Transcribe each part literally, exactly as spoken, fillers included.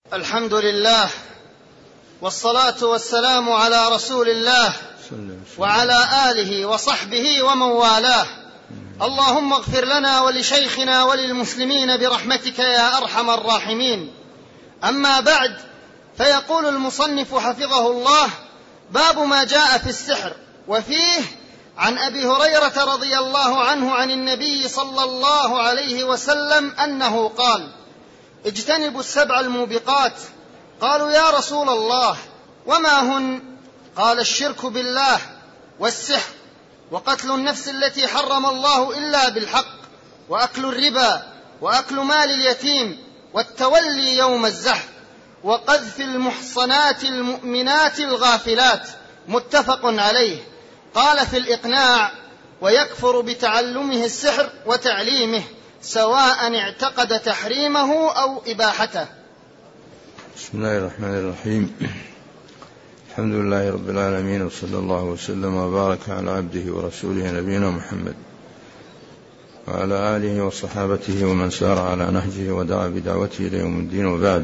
الحمد لله والصلاة والسلام على رسول الله وعلى آله وصحبه ومن والاه. اللهم اغفر لنا ولشيخنا وللمسلمين برحمتك يا أرحم الراحمين. أما بعد، فيقول المصنف حفظه الله: باب ما جاء في السحر. وفيه عن أبي هريرة رضي الله عنه عن النبي صلى الله عليه وسلم أنه قال: اجتنبوا السبع الموبقات. قالوا: يا رسول الله وما هن؟ قال: الشرك بالله، والسحر، وقتل النفس التي حرم الله إلا بالحق، وأكل الربا، وأكل مال اليتيم، والتولي يوم الزحف، وقذف المحصنات المؤمنات الغافلات. متفق عليه. قال في الإقناع: ويكفر بتعلمه السحر وتعليمه، سواء اعتقد تحريمه أو إباحته. بسم الله الرحمن الرحيم. الحمد لله رب العالمين، وصلى الله وسلم وبارك على عبده ورسوله نبينا محمد وعلى آله وصحابته ومن سار على نهجه ودعا بدعوته إلى يوم الدين. وبعد،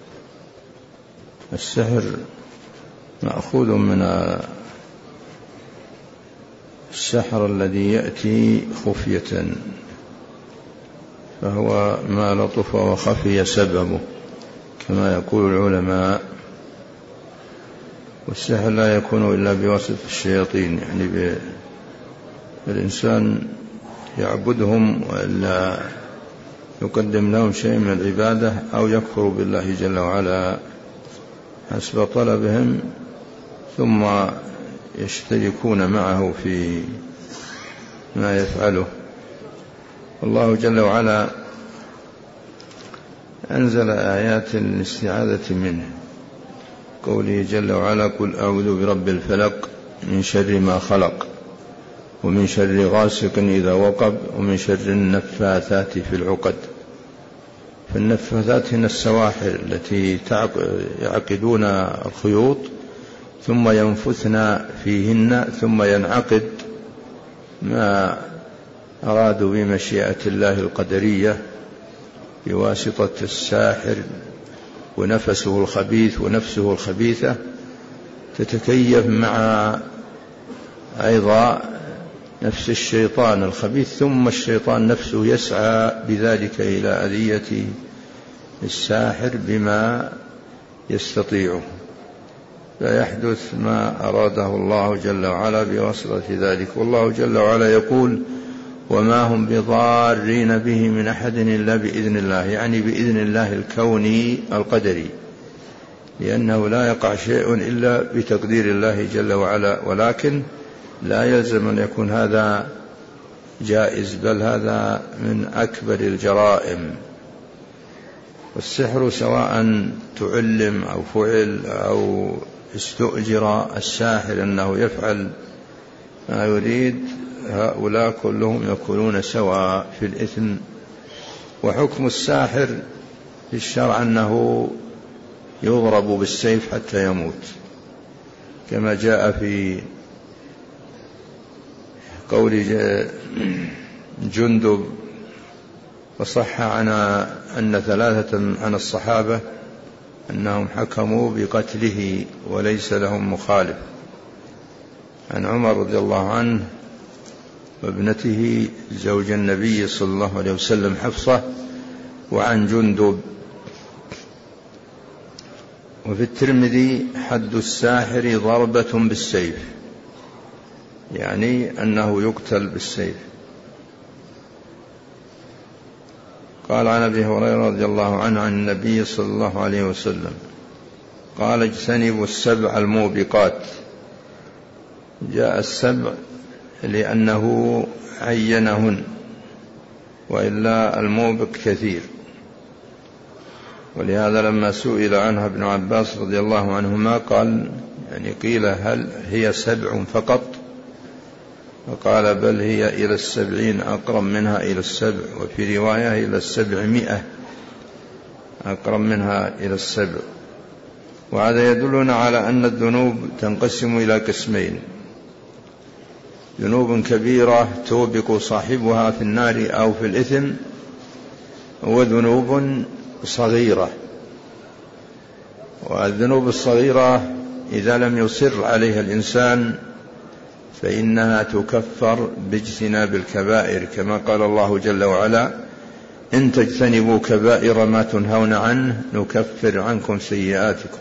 السحر مأخوذ من السحر الذي يأتي خفية، فهو ما لطف وخفي سببه كما يقول العلماء. والسحر لا يكون إلا بواسطة الشياطين، يعني الإنسان يعبدهم وإلا يقدم لهم شيء من العبادة، أو يكفر بالله جل وعلا حسب طلبهم، ثم يشتركون معه في ما يفعله. الله جل وعلا أنزل آيات للاستعاذة منه، قوله جل وعلا: قل أعوذ برب الفلق من شر ما خلق، ومن شر غاسق إذا وقب، ومن شر النفاثات في العقد. فالنفاثات هنا السواحر التي يعقدون الخيوط ثم ينفثن فيهن، ثم ينعقد ما أرادوا بمشيئة الله القدرية بواسطة الساحر، ونفسه الخبيث ونفسه الخبيثة تتكيف مع أيضا نفس الشيطان الخبيث، ثم الشيطان نفسه يسعى بذلك إلى أذية الساحر بما يستطيعه، فيحدث ما أراده الله جل وعلا بواسطة ذلك. والله جل وعلا يقول: وما هم بضارين به من أحد إلا بإذن الله، يعني بإذن الله الكوني القدري، لأنه لا يقع شيء إلا بتقدير الله جل وعلا. ولكن لا يلزم أن يكون هذا جائز، بل هذا من أكبر الجرائم. والسحر سواء تعلم أو فعل أو استؤجر الساحر أنه يفعل ما يريد، هؤلاء كلهم يكونون سواء في الإثم. وحكم الساحر في الشرع أنه يضرب بالسيف حتى يموت، كما جاء في قول جندب: وصح عنا أن ثلاثة عن الصحابة أنهم حكموا بقتله وليس لهم مخالف، عن عمر رضي الله عنه وابنته زوج النبي صلى الله عليه وسلم حفصة، وعن جندب. وفي الترمذي: حد الساحر ضربة بالسيف، يعني أنه يقتل بالسيف. قال عن أبي هريرة رضي الله عنه عن النبي صلى الله عليه وسلم قال: اجتنبوا السبع الموبقات. جاء السبع لأنه عينهن، وإلا الموبق كثير. ولهذا لما سئل عنها ابن عباس رضي الله عنهما قال، يعني قيل: هل هي سبع فقط؟ فقال: بل هي إلى السبعين، أقرب منها إلى السبع، وفي رواية إلى السبعمائة، أقرب منها إلى السبع. وهذا يدلنا على أن الذنوب تنقسم إلى قسمين: ذنوب كبيرة توبق صاحبها في النار أو في الإثم، وذنوب صغيرة والذنوب الصغيرة إذا لم يصر عليها الإنسان فإنها تكفر باجتناب الكبائر، كما قال الله جل وعلا: إن تجتنبوا كبائر ما تنهون عنه نكفر عنكم سيئاتكم.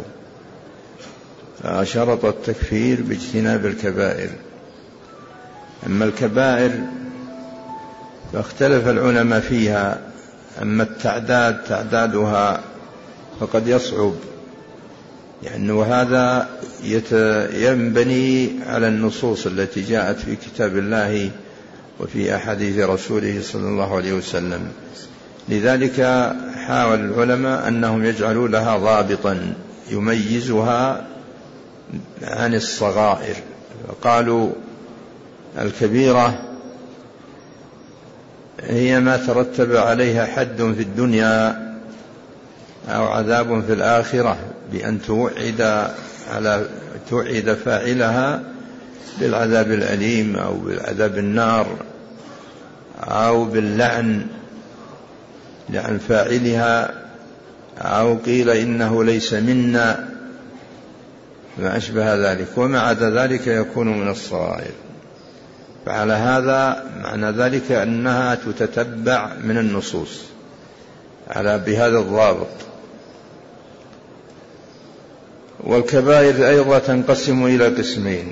فشرط التكفير باجتناب الكبائر. أما الكبائر فاختلف العلماء فيها، أما التعداد تعدادها فقد يصعب، لأنه يعني هذا ينبني على النصوص التي جاءت في كتاب الله وفي أحاديث رسوله صلى الله عليه وسلم. لذلك حاول العلماء أنهم يجعلوا لها ضابطا يميزها عن الصغائر، قالوا: الكبيرة هي ما ترتب عليها حد في الدنيا أو عذاب في الآخرة بأن توعد على توعد فاعلها بالعذاب الأليم أو بالعذاب النار أو باللعن لعن فاعلها، أو قيل إنه ليس منا، ما أشبه ذلك، وما عدا ذلك يكون من الصغائر. فعلى هذا معنى ذلك أنها تتتبع من النصوص على بهذا الضابط. والكبائر أيضا تنقسم إلى قسمين: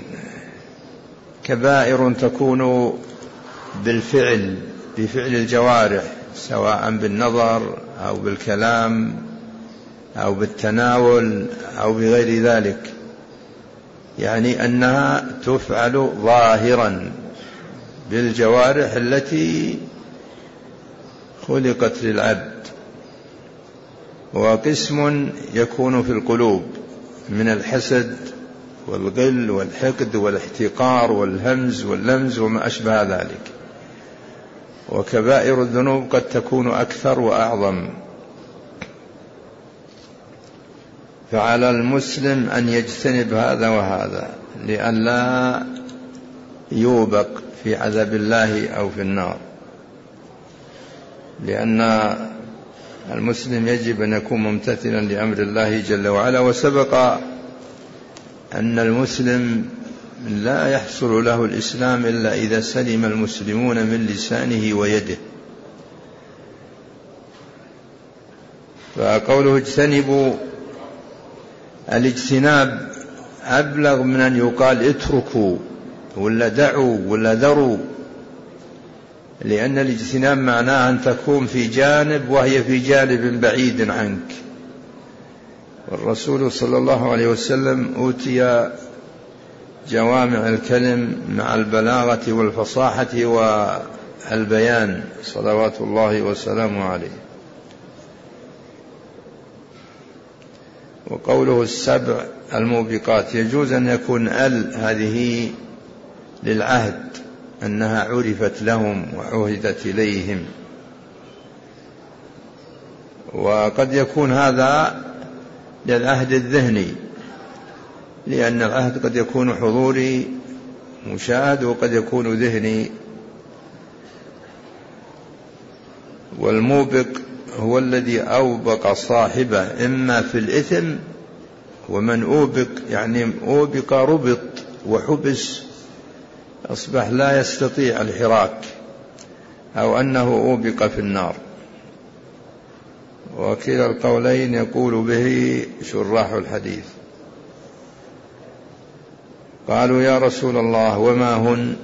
كبائر تكون بالفعل بفعل الجوارح، سواء بالنظر أو بالكلام أو بالتناول أو بغير ذلك، يعني أنها تفعل ظاهرا بالجوارح التي خلقت للعبد. وقسم يكون في القلوب من الحسد والغل والحقد والاحتقار والهمز واللمز وما أشبه ذلك. وكبائر الذنوب قد تكون أكثر وأعظم، فعلى المسلم أن يجتنب هذا وهذا لئلا يوبق في عذاب الله أو في النار، لأن المسلم يجب أن يكون ممتثلا لأمر الله جل وعلا. وسبق أن المسلم لا يحصل له الإسلام إلا إذا سلم المسلمون من لسانه ويده. فقوله اجتنبوا، الاجتناب أبلغ من أن يقال اتركوا ولا دعوا ولا ذروا، لأن الاجتناب معناه أن تكون في جانب وهي في جانب بعيد عنك. والرسول صلى الله عليه وسلم أوتي جوامع الكلم مع البلاغة والفصاحة والبيان صلوات الله وسلامه عليه. وقوله السبع الموبقات، يجوز أن يكون ال هذه للعهد، أنها عرفت لهم وعهدت إليهم، وقد يكون هذا للعهد الذهني، لأن العهد قد يكون حضوري مشاهد وقد يكون ذهني. والموبق هو الذي أوبق صاحبه إما في الإثم، ومن أوبق يعني أوبق ربط وحبس أصبح لا يستطيع الحراك، أو أنه أوبق في النار. وكلا القولين يقول به شراح الحديث. قالوا: يا رسول الله وما هن؟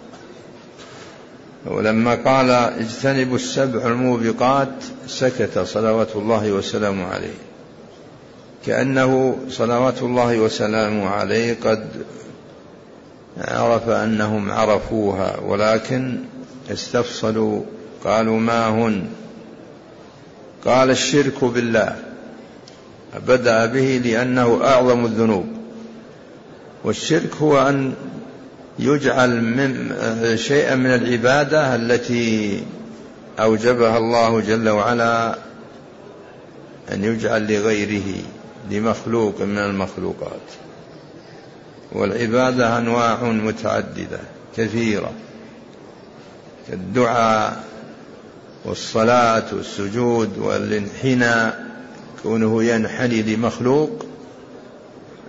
ولما قال اجتنبوا السبع الموبقات سكت صلوات الله وسلامه عليه، كأنه صلوات الله وسلامه عليه قد عرف أنهم عرفوها، ولكن استفصلوا. قالوا: ما هن؟ قال: الشرك بالله، بدأ به لأنه أعظم الذنوب. والشرك هو أن يجعل من شيئا من العبادة التي أوجبها الله جل وعلا أن يجعل لغيره، لمخلوق من المخلوقات. والعبادة أنواع متعددة كثيرة، كالدعاء والصلاة والسجود والانحناء، كونه ينحني لمخلوق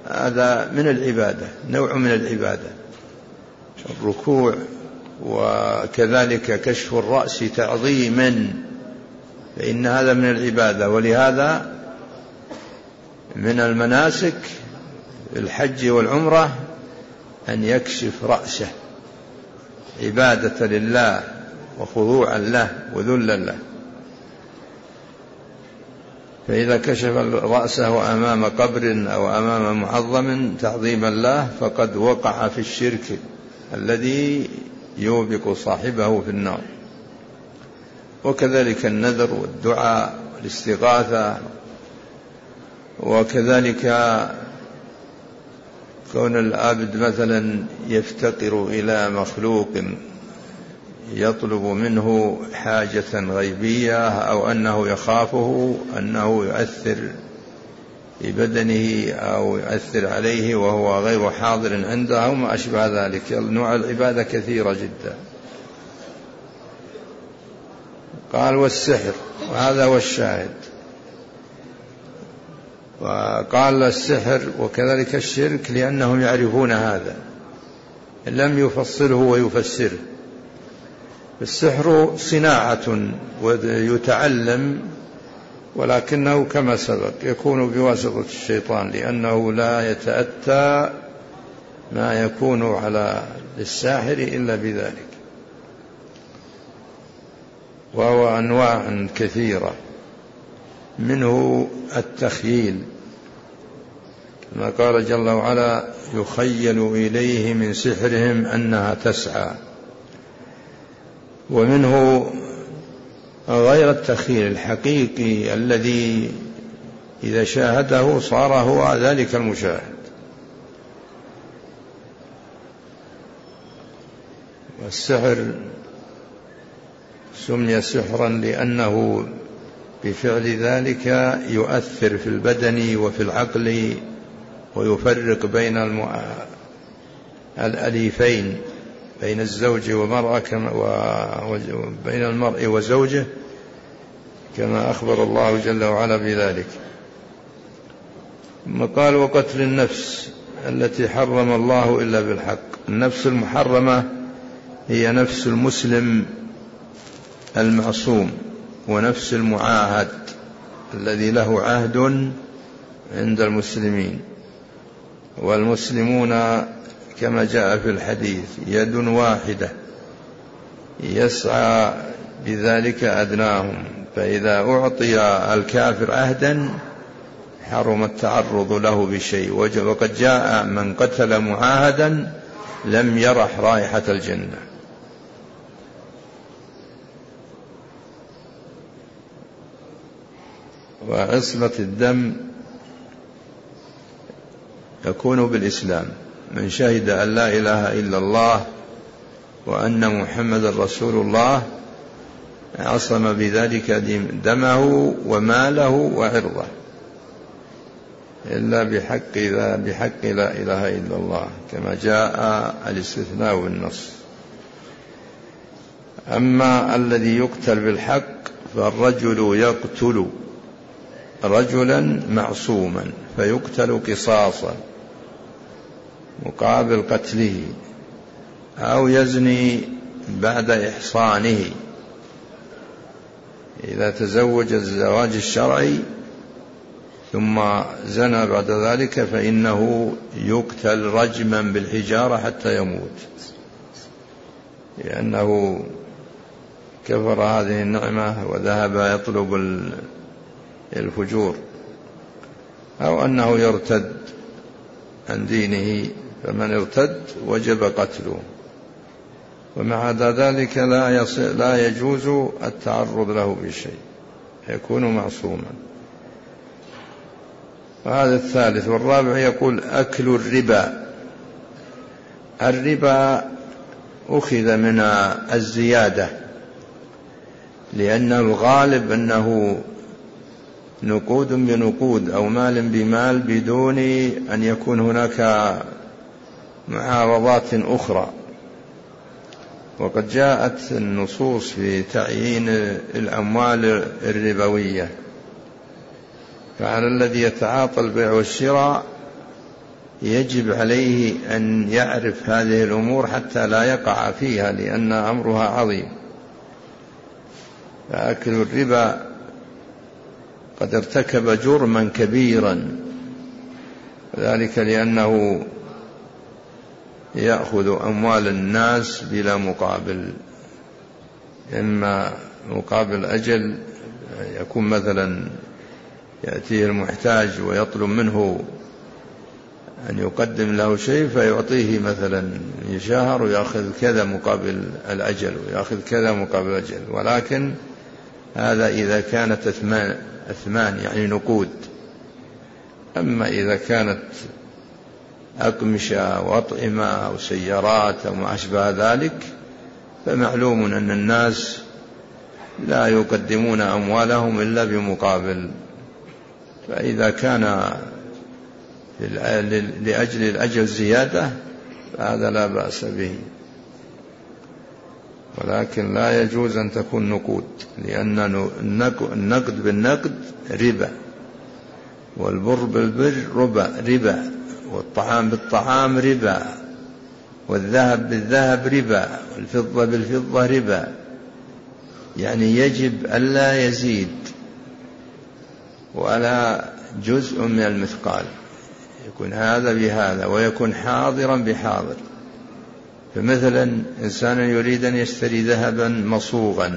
هذا من العبادة، نوع من العبادة الركوع، وكذلك كشف الرأس تعظيما، فإن هذا من العبادة. ولهذا من المناسك الحج والعمرة أن يكشف رأسه عبادة لله وخضوعا له وذلا له. فإذا كشف رأسه أمام قبر أو أمام معظم تعظيما له فقد وقع في الشرك الذي يوبق صاحبه في النار. وكذلك النذر والدعاء والاستغاثة، وكذلك كون العبد مثلا يفتقر إلى مخلوق يطلب منه حاجة غيبية، أو أنه يخافه أنه يؤثر في بدنه أو يؤثر عليه وهو غير حاضر عنده وما أشبه ذلك. نوع العبادة كثيرة جدا. قال والسحر، وهذا هو الشاهد. وقال السحر وكذلك الشرك لأنهم يعرفون هذا، لم يفصله ويفسره. السحر صناعة ويتعلم، ولكنه كما سبق يكون بواسطة الشيطان، لأنه لا يتأتى ما يكون على الساحر إلا بذلك، وهو أنواع كثيرة، منه التخييل كما قال جل وعلا يخيل إليه من سحرهم أنها تسعى، ومنه غير التخيل الحقيقي الذي إذا شاهده صار هو ذلك المشاهد. والسحر سمي سحرا لأنه بفعل ذلك يؤثر في البدن وفي العقل، ويفرق بين الأليفين، بين الزوج ومرأة، وبين المرء وزوجه، كما أخبر الله جل وعلا بذلك. ثم قال وقتل النفس التي حرم الله إلا بالحق. النفس المحرمة هي نفس المسلم المعصوم، ونفس المعاهد الذي له عهد عند المسلمين. والمسلمون كما جاء في الحديث يد واحدة يسعى بذلك أدناهم، فإذا أعطي الكافر عهدا حرم التعرض له بشيء. وقد جاء من قتل معاهدا لم يرح رائحة الجنة. وعصمة الدم يكون بالإسلام، من شهد أن لا إله إلا الله وأن محمد رسول الله عصم بذلك دمه وماله وعرضه، إلا بحق بحق لا إله إلا الله، كما جاء الاستثناء والنص. أما الذي يقتل بالحق فالرجل يقتل رجلا معصوما فيقتل قصاصا مقابل قتله، أو يزني بعد إحصانه، إذا تزوج الزواج الشرعي ثم زنى بعد ذلك فإنه يقتل رجما بالحجارة حتى يموت، لأنه كفر هذه النعمة وذهب يطلب الفجور، أو أنه يرتد عن دينه، فمن ارتد وجب قتله. ومع ذلك لا, لا يجوز التعرض له بشيء، يكون معصوما. وهذا الثالث. والرابع يقول أكل الربا. الربا أخذ من الزيادة، لأن الغالب أنه نقود بنقود أو مال بمال بدون أن يكون هناك معارضات أخرى. وقد جاءت النصوص في تعيين الأموال الربوية، فعلى الذي يتعاطى البيع والشراء يجب عليه أن يعرف هذه الأمور حتى لا يقع فيها، لأن أمرها عظيم. فأكل الربا قد ارتكب جرما كبيرا، ذلك لأنه يأخذ أموال الناس بلا مقابل، إما مقابل أجل، يكون مثلا يأتيه المحتاج ويطلب منه أن يقدم له شيء فيعطيه مثلا شهر ويأخذ كذا مقابل الأجل ويأخذ كذا مقابل الأجل، ولكن هذا إذا كانت أثمان, أثمان يعني نقود. أما إذا كانت أقمشة وأطعمة أو سيارات أو ما أشبه ذلك فمعلوم أن الناس لا يقدمون أموالهم إلا بمقابل، فإذا كان لأجل الأجل زيادة فهذا لا بأس به، ولكن لا يجوز أن تكون نقود، لأن النقد بالنقد ربا، والبر بالبر ربا ربا، والطعام بالطعام ربا، والذهب بالذهب ربا، والفضة بالفضة ربا. يعني يجب ألا يزيد ولا جزء من المثقال، يكون هذا بهذا ويكون حاضرا بحاضر. فمثلا إنسان يريد أن يشتري ذهبا مصوغا،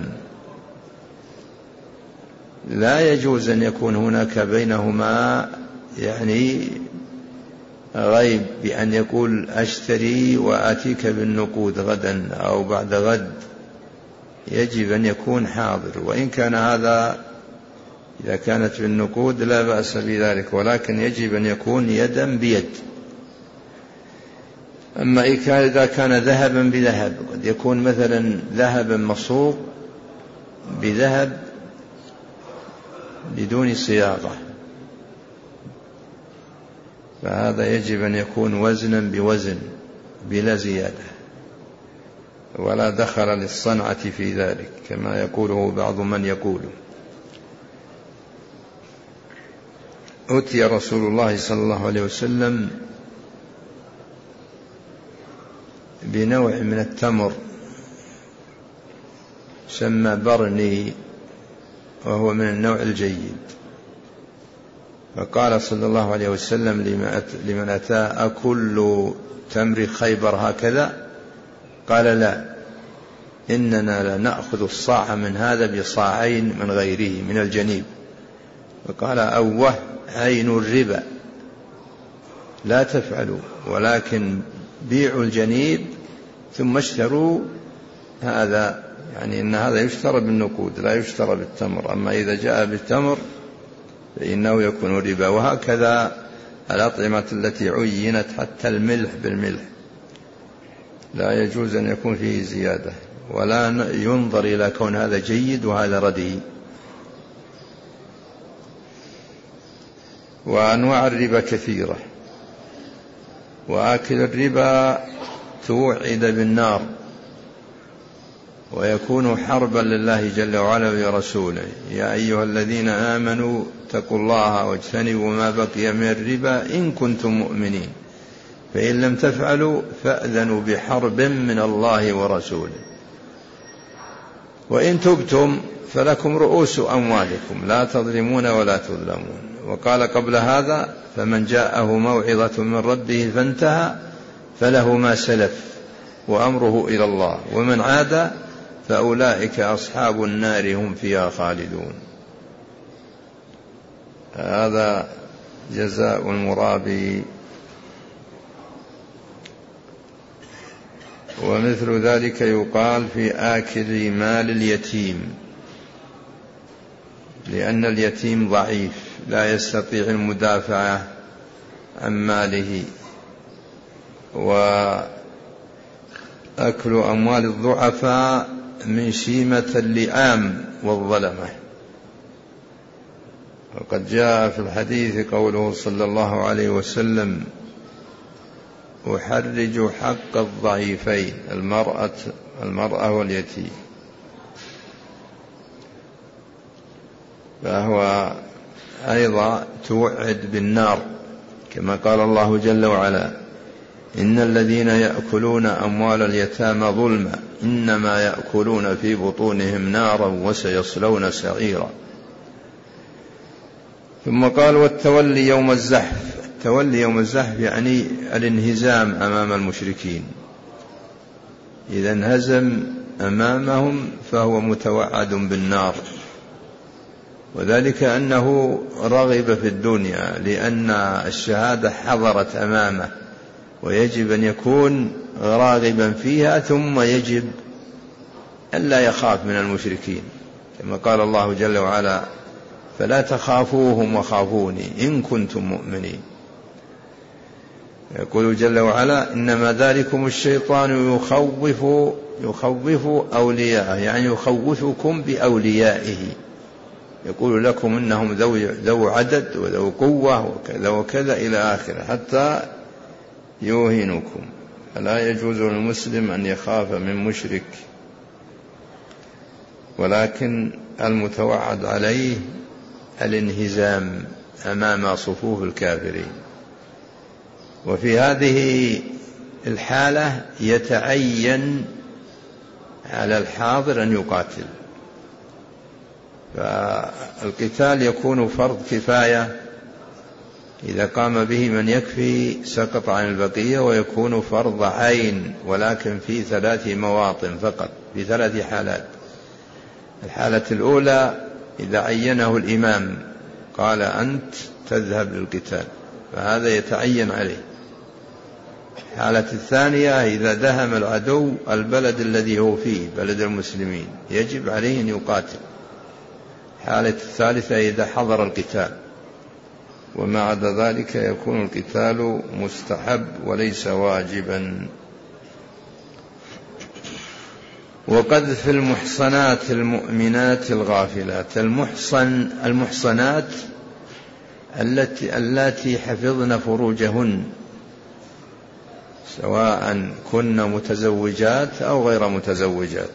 لا يجوز أن يكون هناك بينهما يعني غيب بأن يقول أشتري وآتيك بالنقود غدا أو بعد غد، يجب أن يكون حاضر. وإن كان هذا إذا كانت بالنقود لا بأس بذلك، ولكن يجب أن يكون يدا بيد. أما إذا كان ذهبا بذهب، قد يكون مثلا ذهبا مصوغ بذهب بدون صياغة، فهذا يجب أن يكون وزنا بوزن بلا زيادة، ولا دخل للصنعة في ذلك كما يقوله بعض من يقول. أتي رسول الله صلى الله عليه وسلم بنوع من التمر سمى برني، وهو من النوع الجيد، فقال صلى الله عليه وسلم لمن أتى أكل تمر خيبر هكذا؟ قال لا، إننا لنأخذ الصاع من هذا بصاعين من غيره من الجنيب. فقال أوه عين الربا، لا تفعلوا، ولكن بيعوا الجنيب ثم اشتروا هذا، يعني إن هذا يشترى بالنقود لا يشترى بالتمر. أما إذا جاء بالتمر فإنه يكون ربا. وهكذا الأطعمة التي عينت، حتى الملح بالملح لا يجوز أن يكون فيه زيادة، ولا ينظر إلى كون هذا جيد وهذا رديء. وأنواع الربا كثيرة، وآكل الربا توعد بالنار ويكون حربا لله جل وعلا ورسوله. يا أيها الذين آمنوا اتقوا الله واجتنبوا ما بقي من الربا إن كنتم مؤمنين، فإن لم تفعلوا فأذنوا بحرب من الله ورسوله، وإن تبتم فلكم رؤوس أموالكم لا تظلمون ولا تظلمون. وقال قبل هذا فمن جاءه موعظة من ربه فانتهى فله ما سلف وأمره إلى الله، ومن عاد فأولئك أصحاب النار هم فيها خالدون. هذا جزاء المرابي. ومثل ذلك يقال في آكل مال اليتيم، لأن اليتيم ضعيف لا يستطيع المدافعة عن ماله. وأكل أموال الضعفاء من شيمة اللئام والظلمة. وقد جاء في الحديث قوله صلى الله عليه وسلم أحرج حق الضعيفين المرأة, المرأة واليتيم. فهو أيضا توعد بالنار كما قال الله جل وعلا: إن الذين يأكلون أموال اليتامى ظلما إنما يأكلون في بطونهم نارا وسيصلون سعيرا. ثم قال: والتولي يوم الزحف. التولي يوم الزحف يعني الانهزام أمام المشركين، إذا انهزم أمامهم فهو متوعد بالنار، وذلك أنه رغب في الدنيا لأن الشهادة حضرت أمامه، ويجب أن يكون راغبا فيها، ثم يجب أن لا يخاف من المشركين، كما قال الله جل وعلا: فلا تخافوهم وخافوني إن كنتم مؤمنين. يقول جل وعلا: إنما ذلكم الشيطان يخوف يخوف أولياءه، يعني يخوفكم بأوليائه، يقول لكم إنهم ذو عدد وذو قوة وكذا وكذا إلى آخره، حتى يوهنكم. فلا يجوز للمسلم أن يخاف من مشرك، ولكن المتوعد عليه الانهزام أمام صفوف الكافرين. وفي هذه الحالة يتعين على الحاضر أن يقاتل، فالقتال يكون فرض كفاية، إذا قام به من يكفي سقط عن البقية، ويكون فرض عين ولكن في ثلاث مواطن فقط، في ثلاث حالات. الحالة الأولى إذا عينه الإمام قال: أنت تذهب للقتال، فهذا يتعين عليه. الحالة الثانية إذا دهم العدو البلد الذي هو فيه، بلد المسلمين، يجب عليه أن يقاتل. الحالة الثالثة إذا حضر القتال، وما عدا ذلك يكون القتال مستحب وليس واجبا. وقذف المحصنات المؤمنات الغافلات. المحصن المحصنات التي التي حفظن فروجهن، سواء كن متزوجات أو غير متزوجات.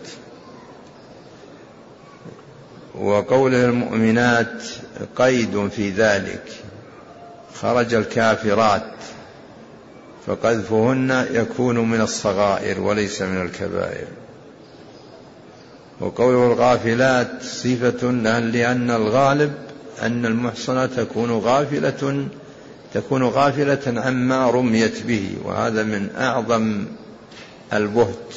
وقوله المؤمنات قيد في ذلك، خرج الكافرات، فقذفهن يكون من الصغائر وليس من الكبائر. وقوله الغافلات صفة، لأن الغالب أن المحصنة تكون غافلة تكون غافلة عما رميت به، وهذا من أعظم البهت،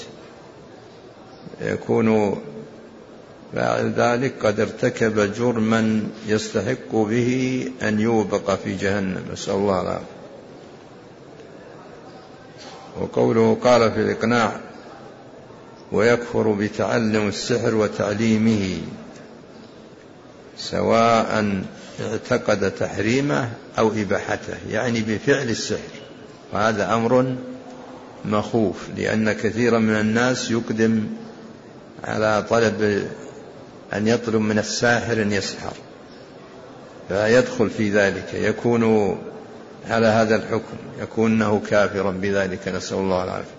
يكون فاعل ذلك قد ارتكب جرما يستحق به أن يوبق في جهنم، نسأل الله العافية. وقوله قال في الإقناع: ويكفر بتعلم السحر وتعليمه، سواء اعتقد تحريمه أو إباحته، يعني بفعل السحر، وهذا أمر مخوف، لأن كثيرا من الناس يقدم على طلب أن يطلب من الساحر أن يسحر، فيدخل في ذلك، يكون على هذا الحكم، يكونه كافرا بذلك، نسأل الله العافية.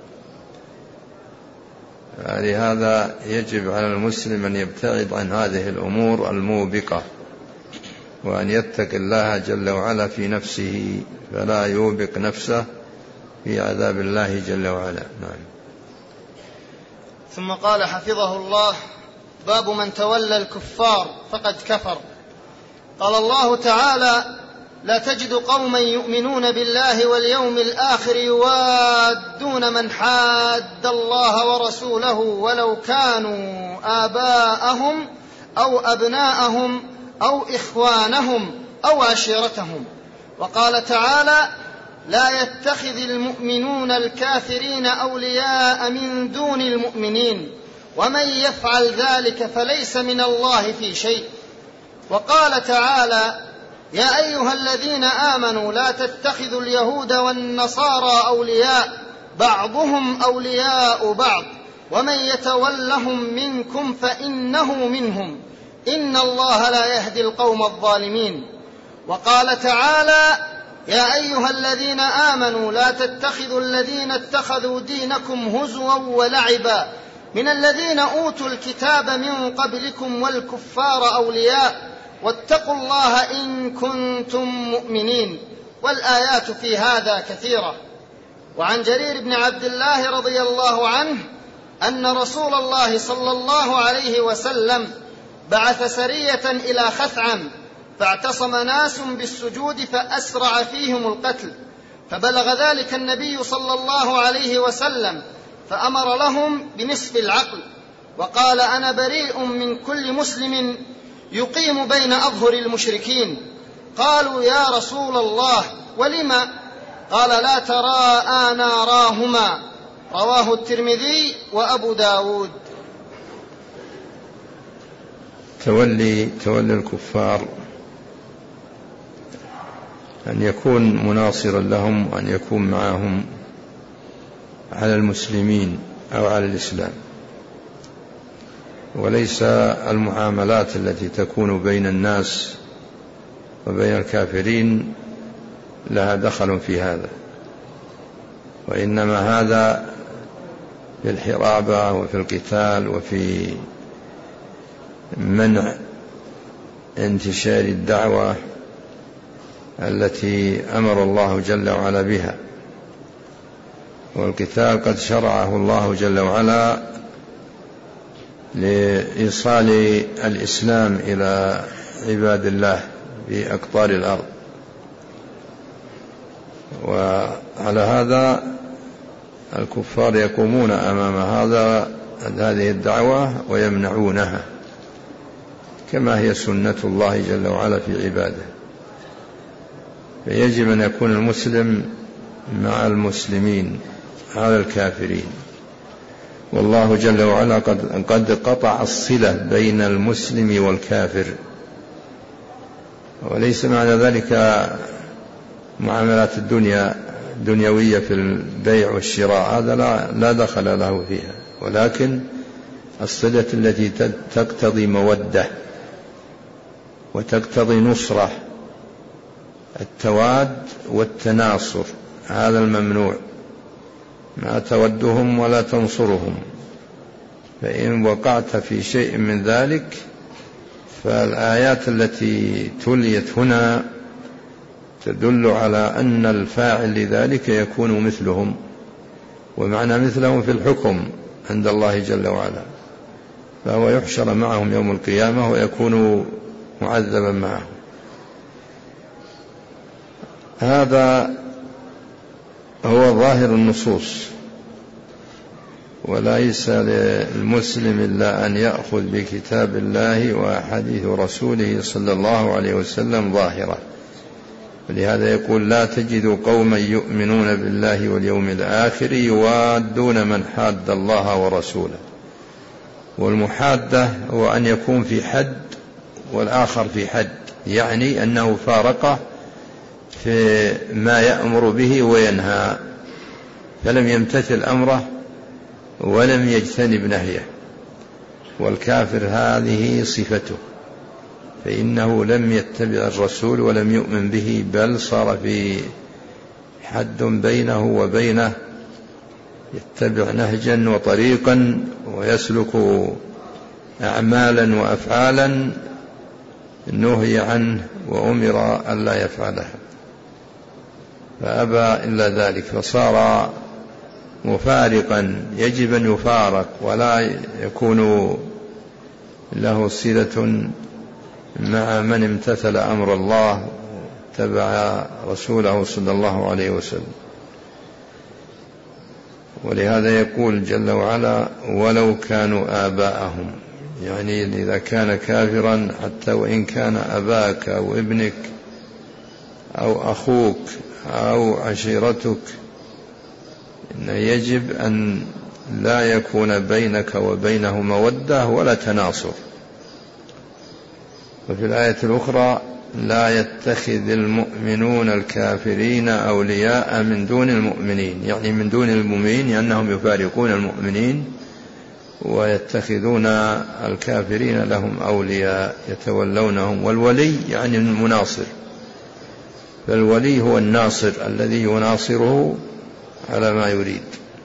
لهذا يجب على المسلم أن يبتعد عن هذه الأمور الموبقة، وأن يتقي الله جل وعلا في نفسه، فلا يوبق نفسه في عذاب الله جل وعلا. نعم. ثم قال حفظه الله: باب من تولى الكفار فقد كفر. قال الله تعالى: لا تجد قوما يؤمنون بالله واليوم الآخر يوادون من حاد الله ورسوله ولو كانوا آباءهم أو أبناءهم أو إخوانهم أو عشيرتهم. وقال تعالى: لا يتخذ المؤمنون الكافرين أولياء من دون المؤمنين ومن يفعل ذلك فليس من الله في شيء. وقال تعالى: يا أيها الذين آمنوا لا تتخذوا اليهود والنصارى أولياء بعضهم أولياء بعض ومن يتولهم منكم فإنه منهم إن الله لا يهدي القوم الظالمين. وقال تعالى: يا أيها الذين آمنوا لا تتخذوا الذين اتخذوا دينكم هزوا ولعبا من الذين أوتوا الكتاب من قبلكم والكفار أولياء واتقوا الله إن كنتم مؤمنين. والآيات في هذا كثيرة. وعن جرير بن عبد الله رضي الله عنه أن رسول الله صلى الله عليه وسلم بعث سرية إلى خثعم فاعتصم ناس بالسجود فأسرع فيهم القتل، فبلغ ذلك النبي صلى الله عليه وسلم فأمر لهم بنصف العقل، وقال: أنا بريء من كل مسلم يقيم بين أظهر المشركين. قالوا: يا رسول الله ولما؟ قال: لا تراءى ناراهما. رواه الترمذي وأبو داود. تولي تولي الكفار أن يكون مناصرا لهم وأن يكون معهم على المسلمين أو على الإسلام، وليس المعاملات التي تكون بين الناس وبين الكافرين لها دخل في هذا، وإنما هذا في الحرابة وفي القتال وفي منع انتشار الدعوة التي أمر الله جل وعلا بها. والقتال قد شرعه الله جل وعلا لإيصال الإسلام إلى عباد الله في أقطار الأرض، وعلى هذا الكفار يقومون أمام هذا هذه الدعوة ويمنعونها، كما هي سنة الله جل وعلا في عباده. فيجب أن يكون المسلم مع المسلمين على الكافرين، والله جل وعلا قد, قد قطع الصلة بين المسلم والكافر، وليس معنى ذلك معاملات الدنيا دنيوية في البيع والشراء، هذا لا, لا دخل له فيها، ولكن الصلة التي تقتضي مودة وتقتضي نصرة، التواد والتناصر، هذا الممنوع، ما تودهم ولا تنصرهم. فإن وقعت في شيء من ذلك فالآيات التي تليت هنا تدل على أن الفاعل لذلك يكون مثلهم، ومعنى مثلهم في الحكم عند الله جل وعلا، فهو يحشر معهم يوم القيامة ويكون معذبا معهم. هذا هو ظاهر النصوص، وليس للمسلم إلا أن يأخذ بكتاب الله وحديث رسوله صلى الله عليه وسلم ظاهرة. ولهذا يقول: لا تجد قوما يؤمنون بالله واليوم الآخر يوادون من حاد الله ورسوله. والمحادة هو أن يكون في حد والآخر في حد، يعني أنه فارقه في ما يأمر به وينهى، فلم يمتثل أمره ولم يجتنب نهيه. والكافر هذه صفته، فإنه لم يتبع الرسول ولم يؤمن به، بل صار في حد بينه وبينه، يتبع نهجا وطريقا ويسلك أعمالا وأفعالا نهي عنه وأمر ألا يفعلها، فأبى إلا ذلك، فصار مفارقا، يجب أن يفارق ولا يكون له صلة مع من امتثل أمر الله تبع رسوله صلى الله عليه وسلم. ولهذا يقول جل وعلا: ولو كانوا آباءهم، يعني إذا كان كافرا حتى وإن كان أباك أو ابنك أو أخوك أو عشيرتك، إن يجب أن لا يكون بينك وبينه مودة ولا تناصر. وفي الآية الأخرى: لا يتخذ المؤمنون الكافرين أولياء من دون المؤمنين، يعني من دون المؤمنين لأنهم يفارقون المؤمنين ويتخذون الكافرين لهم أولياء يتولونهم. والولي يعني المناصر، فالولي هو الناصر الذي يناصره على ما يريد.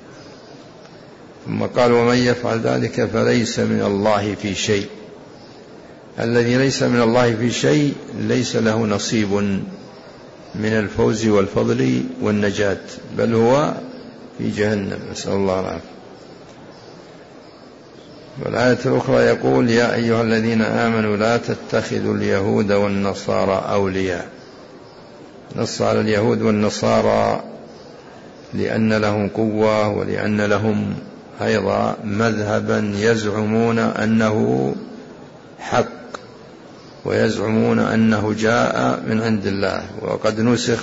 ثم قال: ومن يفعل ذلك فليس من الله في شيء. الذي ليس من الله في شيء ليس له نصيب من الفوز والفضل والنجاة، بل هو في جهنم، نسأل الله العافية. والآية الأخرى يقول: يا أيها الذين آمنوا لا تتخذوا اليهود والنصارى أولياء. نص على اليهود والنصارى لأن لهم قوة، ولأن لهم أيضا مذهبا يزعمون أنه حق، ويزعمون أنه جاء من عند الله وقد نسخ،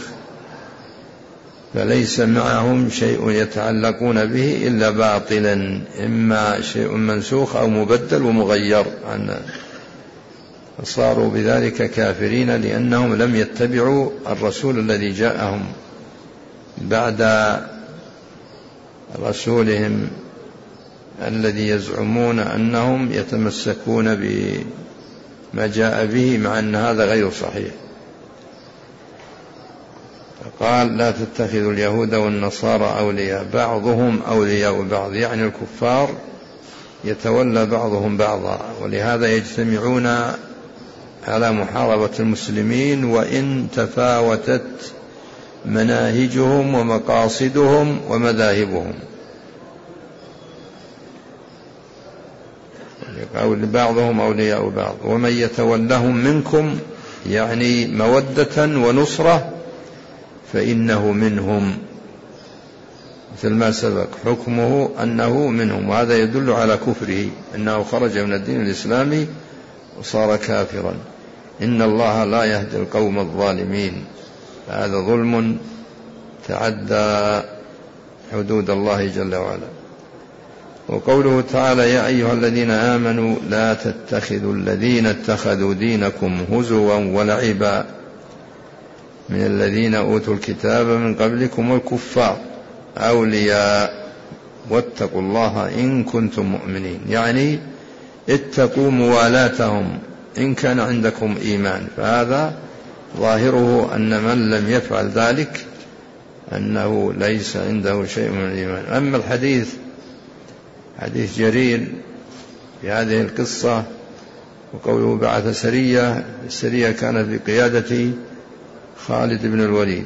فليس معهم شيء يتعلقون به إلا باطلا، إما شيء منسوخ أو مبدل ومغير عنه، فصاروا بذلك كافرين لأنهم لم يتبعوا الرسول الذي جاءهم بعد رسولهم الذي يزعمون أنهم يتمسكون بما جاء به، مع أن هذا غير صحيح. قال: لا تتخذوا اليهود والنصارى أولياء، بعضهم أولياء بعض، يعني الكفار يتولى بعضهم بعضا، ولهذا يجتمعون على محاربة المسلمين وإن تفاوتت مناهجهم ومقاصدهم ومذاهبهم. قول: بعضهم أولياء بعض، ومن يتولهم منكم، يعني مودة ونصرة، فإنه منهم، مثل ما سبق حكمه أنه منهم، وهذا يدل على كفره، أنه خرج من الدين الإسلامي وصار كافرا. إن الله لا يهدي القوم الظالمين، هذا ظلم تعدى حدود الله جل وعلا. وقوله تعالى: يا أيها الذين آمنوا لا تتخذوا الذين اتخذوا دينكم هزوا ولعبا من الذين أوتوا الكتاب من قبلكم والكفار أولياء واتقوا الله إن كنتم مؤمنين، يعني اتقوا موالاتهم إن كان عندكم إيمان، فهذا ظاهره أن من لم يفعل ذلك أنه ليس عنده شيء من الإيمان. أما الحديث حديث جرير في هذه القصة، وقوله: بعث سرية، السرية كانت بقيادة خالد بن الوليد،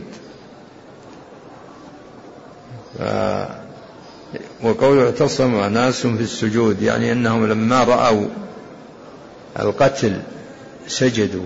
ف... وقوله: اعتصم ناس في السجود، يعني أنهم لما رأوا القتل سجدوا،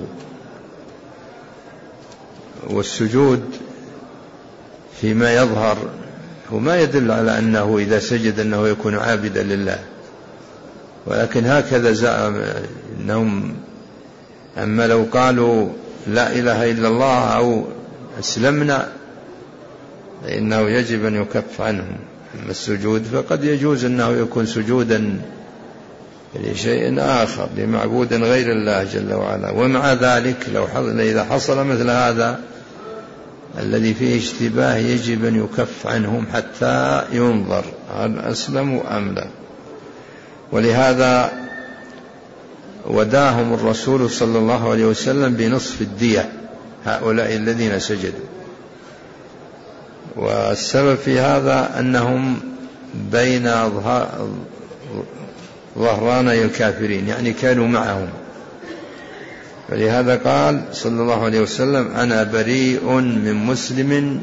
والسجود فيما يظهر وما يدل على أنه إذا سجد أنه يكون عابدا لله، ولكن هكذا زعم أنهم. أما لو قالوا لا إله إلا الله أو أسلمنا فإنه يجب أن يكف عنهم. أما السجود فقد يجوز أنه يكون سجودا لشيء آخر، لمعبود غير الله جل وعلا. ومع ذلك لو حصل إذا حصل مثل هذا الذي فيه اشتباه يجب أن يكف عنهم حتى ينظر هل أسلموا أم لا. ولهذا وداهم الرسول صلى الله عليه وسلم بنصف الدية هؤلاء الذين سجدوا، والسبب في هذا أنهم بين ظهراني الكافرين، يعني كانوا معهم. فلهذا قال صلى الله عليه وسلم: أنا بريء من مسلم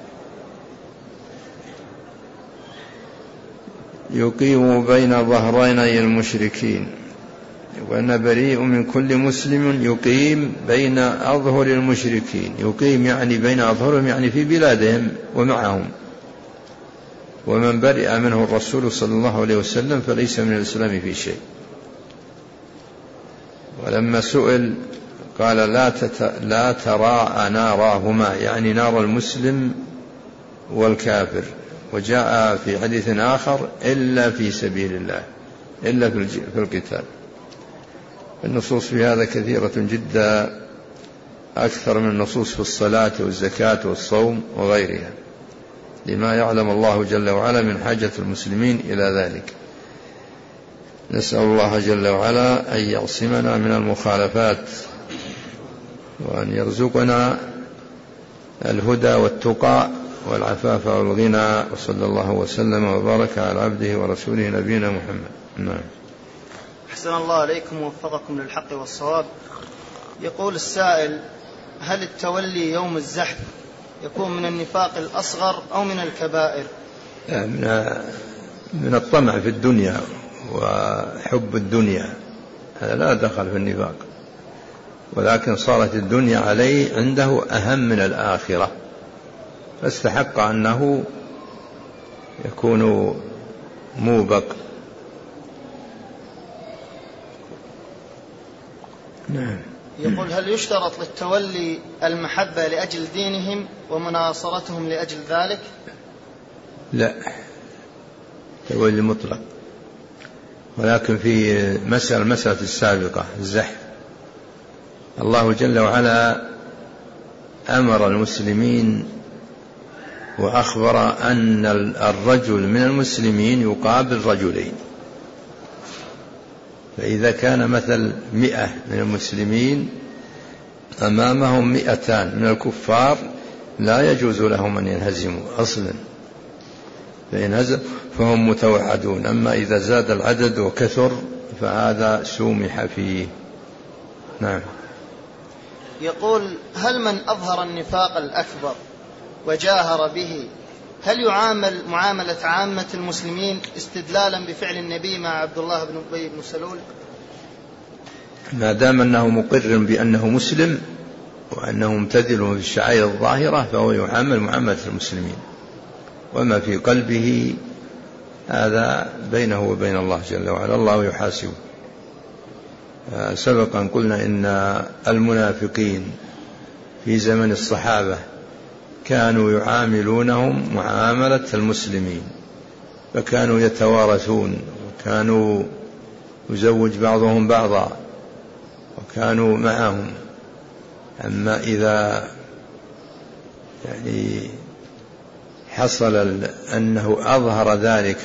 يقيم بين ظهراني المشركين، وأنا بريء من كل مسلم يقيم بين أظهر المشركين. يقيم يعني بين أظهرهم، يعني في بلادهم ومعهم. ومن برئ منه الرسول صلى الله عليه وسلم فليس من الإسلام في شيء. ولما سئل قال: لا, تت... لا تراءى ناراهما، يعني نار المسلم والكافر. وجاء في حديث آخر: إلا في سبيل الله، إلا في القتال. النصوص في هذا كثيرة جدا، أكثر من النصوص في الصلاة والزكاة والصوم وغيرها، لما يعلم الله جل وعلا من حاجة المسلمين إلى ذلك. نسأل الله جل وعلا أن يعصمنا من المخالفات، وأن يرزقنا الهدى والتقى والعفاف والغنى. وصلى الله وسلم وبارك على عبده ورسوله نبينا محمد. نعم. أحسن الله عليكم ووفقكم للحق والصواب. يقول السائل: هل التولي يوم الزحف يكون من النفاق الأصغر أو من الكبائر؟ من من الطمع في الدنيا وحب الدنيا، هذا لا دخل في النفاق، ولكن صارت الدنيا عليه عنده أهم من الآخرة، فاستحق أنه يكون موبق. نعم. يقول هل يشترط للتولي المحبة لأجل دينهم ومناصرتهم لأجل ذلك؟ لا، تولي مطلق، ولكن في مسألة المسألة السابقة الزحف، الله جل وعلا أمر المسلمين وأخبر أن الرجل من المسلمين يقابل رجلين، فإذا كان مثل مئة من المسلمين أمامهم مئتان من الكفار لا يجوز لهم أن ينهزموا أصلا، فإن هزم فهم متوعدون. أما إذا زاد العدد وكثر فهذا سومح فيه. نعم. يقول هل من أظهر النفاق الأكبر وجاهر به هل يعامل معاملة عامة المسلمين استدلالا بفعل النبي مع عبد الله بن أبي بن سلول؟ ما دام أنه مقر بأنه مسلم وأنه ممتثل في الشعائر الظاهرة فهو يعامل معاملة المسلمين، وما في قلبه هذا بينه وبين الله جل وعلا، الله يحاسبه. سبقا قلنا إن المنافقين في زمن الصحابة كانوا يعاملونهم معاملة المسلمين، فكانوا يتوارثون وكانوا يزوج بعضهم بعضا وكانوا معهم. أما إذا يعني حصل أنه أظهر ذلك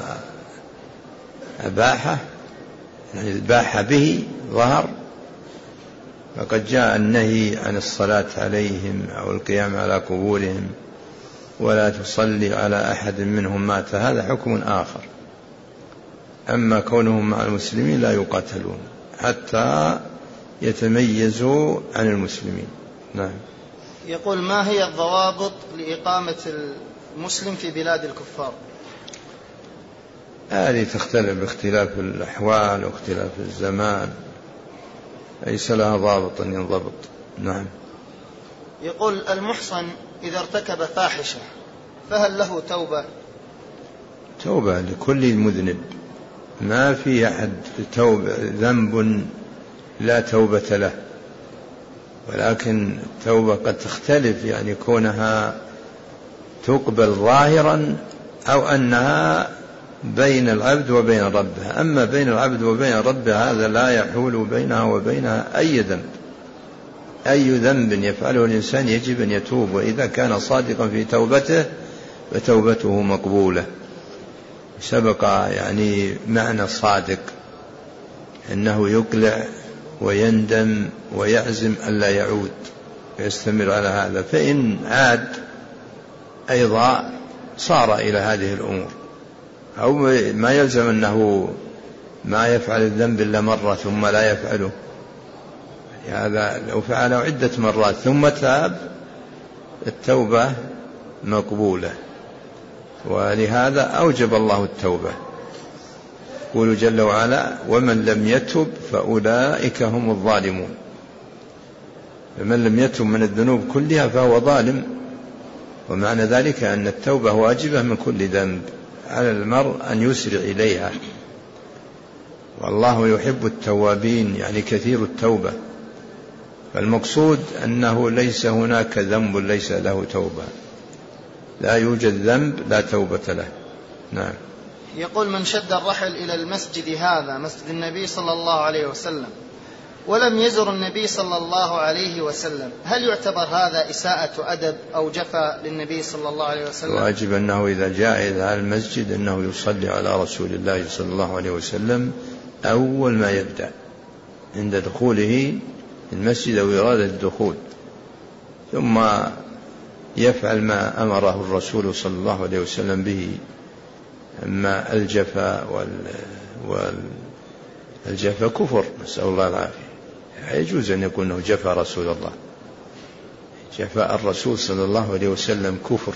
وأباحه، يعني باح به ظهر، فقد جاء النهي عن الصلاة عليهم أو القيام على قبورهم ولا تصلي على أحد منهم مات، هذا حكم آخر. أما كونهم مع المسلمين لا يقاتلون حتى يتميزوا عن المسلمين. نعم. يقول ما هي الضوابط لإقامة المسلم في بلاد الكفار؟ هذه تختلف باختلاف الأحوال واختلاف الزمان، ليس لها ضابط أن ينضبط. نعم. يقول المحصن إذا ارتكب فاحشة فهل له توبة؟ توبة لكل مذنب، ما في أحد توبة ذنب لا توبة له، ولكن التوبة قد تختلف، يعني كونها تقبل ظاهرا أو أنها بين العبد وبين ربه. أما بين العبد وبين ربه هذا لا يحول بينها وبينها أي ذنب، أي ذنب يفعله الإنسان يجب أن يتوب، وإذا كان صادقا في توبته فتوبته مقبولة. سبق يعني معنى صادق أنه يقلع ويندم ويعزم ألا يعود ويستمر على هذا، فإن عاد أيضا صار إلى هذه الأمور، أو ما يلزم أنه ما يفعل الذنب إلا مرة ثم لا يفعله، هذا لو فعله عدة مرات ثم تاب التوبة مقبولة، ولهذا أوجب الله التوبة. يقول جل وعلا ومن لم يتب فأولئك هم الظالمون، فمن لم يتب من الذنوب كلها فهو ظالم، ومعنى ذلك أن التوبة واجبة من كل ذنب، على المرء أن يسرع إليها، والله يحب التوابين يعني كثير التوبة، فالمقصود أنه ليس هناك ذنب ليس له توبة، لا يوجد ذنب لا توبة له. نعم. يقول من شد الرحل إلى المسجد هذا مسجد النبي صلى الله عليه وسلم ولم يزر النبي صلى الله عليه وسلم هل يعتبر هذا إساءة أدب أو جفا للنبي صلى الله عليه وسلم؟ واجب أنه إذا جاء إلى المسجد أنه يصلي على رسول الله صلى الله عليه وسلم أول ما يبدأ عند دخوله المسجد أو إرادة الدخول، ثم يفعل ما أمره الرسول صلى الله عليه وسلم به. أما الجفا وال... والجفا كفر، نسأل الله العافية، يجوز أن يكون أنه جفا رسول الله، جفاء الرسول صلى الله عليه وسلم كفر،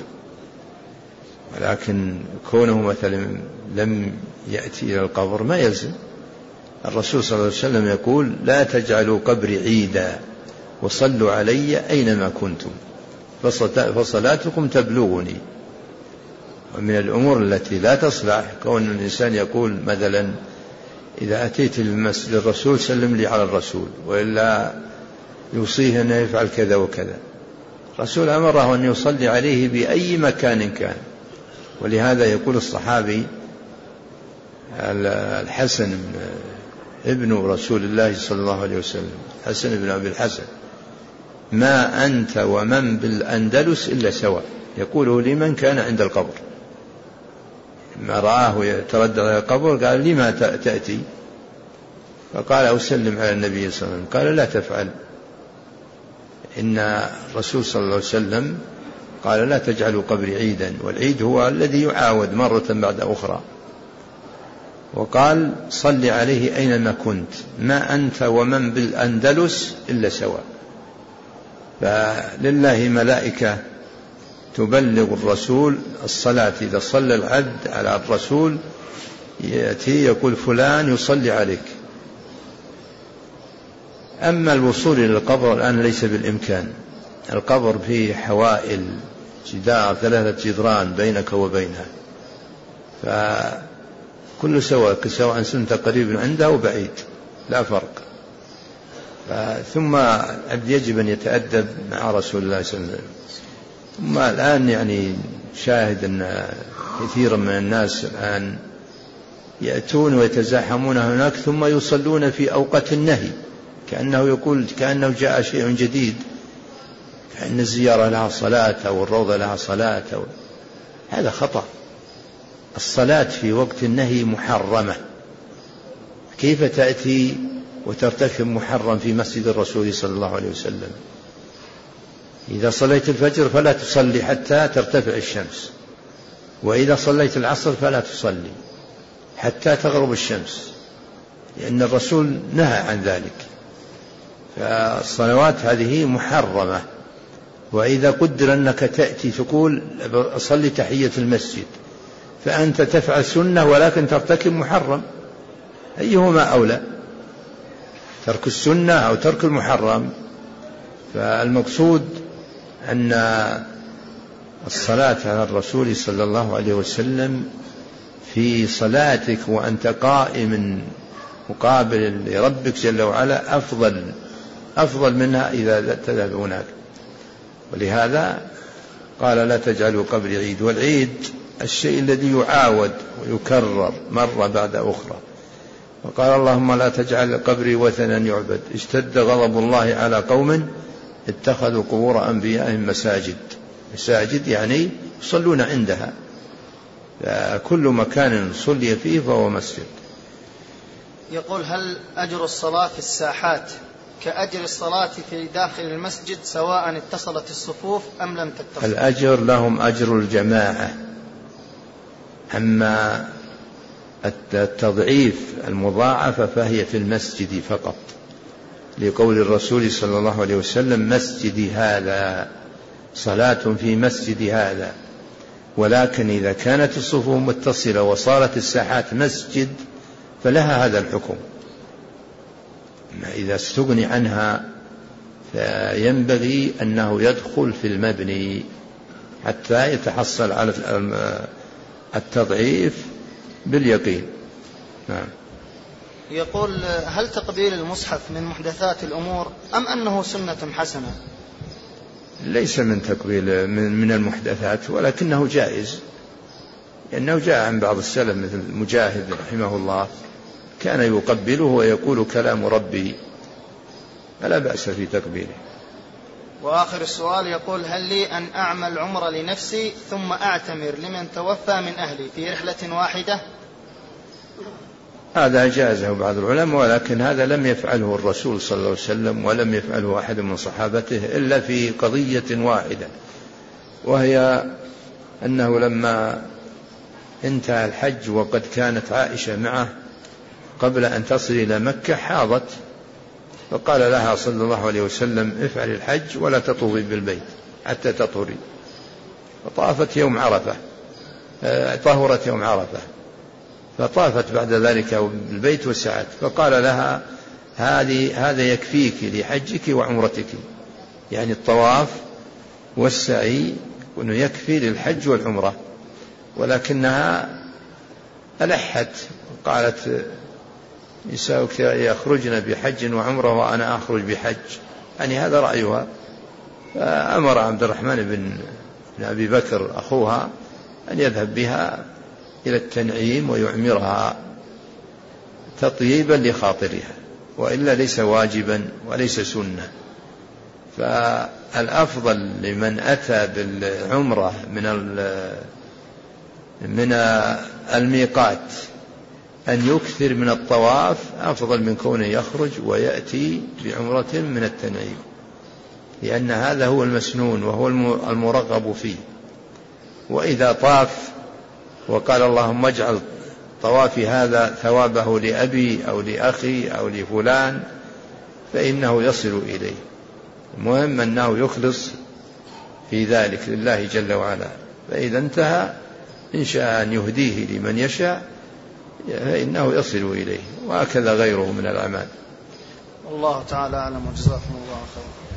ولكن كونه مثلا لم يأتي إلى القبر ما يلزم. الرسول صلى الله عليه وسلم يقول: لا تجعلوا قبري عيدا وصلوا علي أينما كنتم فصلاتكم تبلغني. ومن الأمور التي لا تصلح كون الإنسان يقول مثلا: إذا أتيت للمسجد الرسول سلم لي على الرسول، وإلا يوصيه أن يفعل كذا وكذا. الرسول أمره أن يصلي عليه بأي مكان كان. ولهذا يقول الصحابي الحسن ابن رسول الله صلى الله عليه وسلم، حسن بن أبي الحسن: ما أنت ومن بالأندلس إلا سواء. يقوله لمن كان عند القبر، ما رآه يتردد على القبر قال: لما تأتي؟ فقال: أسلم على النبي صلى الله عليه وسلم. قال: لا تفعل، إن الرسول صلى الله عليه وسلم قال: لا تجعلوا قبري عيدا، والعيد هو الذي يعاود مرة بعد أخرى. وقال: صل عليه أينما كنت، ما أنت ومن بالأندلس إلا سواء. فلله ملائكة تبلغ الرسول الصلاة، إذا صلى العبد على الرسول يأتي يقول: فلان يصلي عليك. أما الوصول إلى القبر الآن ليس بالإمكان. القبر فيه حوائل، جدار ثلاثة جدران بينك وبينها، فكل سواء سواء سنت قريب عنده وبعيد لا فرق. ثم العبد يجب أن يتأدب مع رسول الله صلى الله عليه وسلم. ثم الآن يعني شاهد أن كثيرا من الناس الآن يأتون ويتزاحمون هناك ثم يصلون في أوقات النهي، كأنه يقول كأنه جاء شيء جديد، كأن الزيارة لها صلاة أو الروضة لها صلاة أو... هذا خطأ. الصلاة في وقت النهي محرمة، كيف تأتي وترتكب محرم في مسجد الرسول صلى الله عليه وسلم؟ إذا صليت الفجر فلا تصلي حتى ترتفع الشمس، وإذا صليت العصر فلا تصلي حتى تغرب الشمس، لأن الرسول نهى عن ذلك. فالصلوات هذه محرمة. وإذا قدر أنك تأتي تقول أصلي تحية المسجد، فأنت تفعل سنة ولكن ترتكب محرم، أيهما أولى؟ ترك السنة أو ترك المحرم؟ فالمقصود أن الصلاة على الرسول صلى الله عليه وسلم في صلاتك وأنت قائم مقابل لربك جل وعلا أفضل أفضل منها إذا تذهب هناك. ولهذا قال: لا تجعلوا قبري عيد. والعيد الشيء الذي يعاود ويكرر مرة بعد أخرى. وقال: اللهم لا تجعل قبري وثنا يعبد. اشتد غضب الله على قوم اتخذوا قبور أنبيائهم مساجد. مساجد يعني يصلون عندها، كل مكان صلي فيه فهو مسجد. يقول: هل أجر الصلاة في الساحات كأجر الصلاة في داخل المسجد سواء اتصلت الصفوف أم لم تتصل؟ الأجر لهم أجر الجماعة، أما التضعيف المضاعفة فهي في المسجد فقط، لقول الرسول صلى الله عليه وسلم: مسجدي هذا، صلاة في مسجد هذا. ولكن إذا كانت الصفوف متصلة وصارت الساحات مسجد فلها هذا الحكم. إذا استغني عنها فينبغي أنه يدخل في المبني حتى يتحصل على التضعيف باليقين. نعم. يقول: هل تقبيل المصحف من محدثات الأمور أم أنه سنة حسنة؟ ليس من تقبيل من المحدثات، ولكنه جائز، لأنه جاء عن بعض السلف مثل مجاهد رحمه الله كان يقبله ويقول: كلام ربي، فلا بأس في تقبيله. وآخر السؤال يقول: هل لي أن أعمل عمرة لنفسي ثم أعتمر لمن توفى من أهلي في رحلة واحدة؟ هذا جازه بعض العلماء، ولكن هذا لم يفعله الرسول صلى الله عليه وسلم ولم يفعله أحد من صحابته إلا في قضية واحدة، وهي أنه لما انتهى الحج وقد كانت عائشة معه قبل أن تصل إلى مكة حاضت، فقال لها صلى الله عليه وسلم افعل الحج ولا تطوفي بالبيت حتى تطهري. فطافت يوم عرفة، طهرت يوم عرفة، فطافت بعد ذلك بالبيت وسعت. فقال لها هذه هذا يكفيك لحجك وعمرتك، يعني الطواف والسعي وأنه يكفي للحج والعمرة. ولكنها ألحت قالت نساؤك يخرجن بحج وعمرة وأنا أخرج بحج، يعني هذا رأيها. فأمر عبد الرحمن بن أبي بكر أخوها أن يذهب بها إلى التنعيم ويعمرها تطييبا لخاطرها، وإلا ليس واجبا وليس سنة. فالأفضل لمن أتى بالعمرة من من الميقات أن يكثر من الطواف أفضل من كونه يخرج ويأتي بعمرة من التنعيم، لأن هذا هو المسنون وهو المرغب فيه. وإذا طاف وقال اللهم اجعل طوافي هذا ثوابه لأبي أو لأخي أو لفلان فإنه يصل إليه. المهم أنه يخلص في ذلك لله جل وعلا، فإذا انتهى إن شاء أن يهديه لمن يشاء فإنه يصل إليه، وهكذا غيره من الأعمال. والله تعالى أعلم وجزاكم الله خيرا.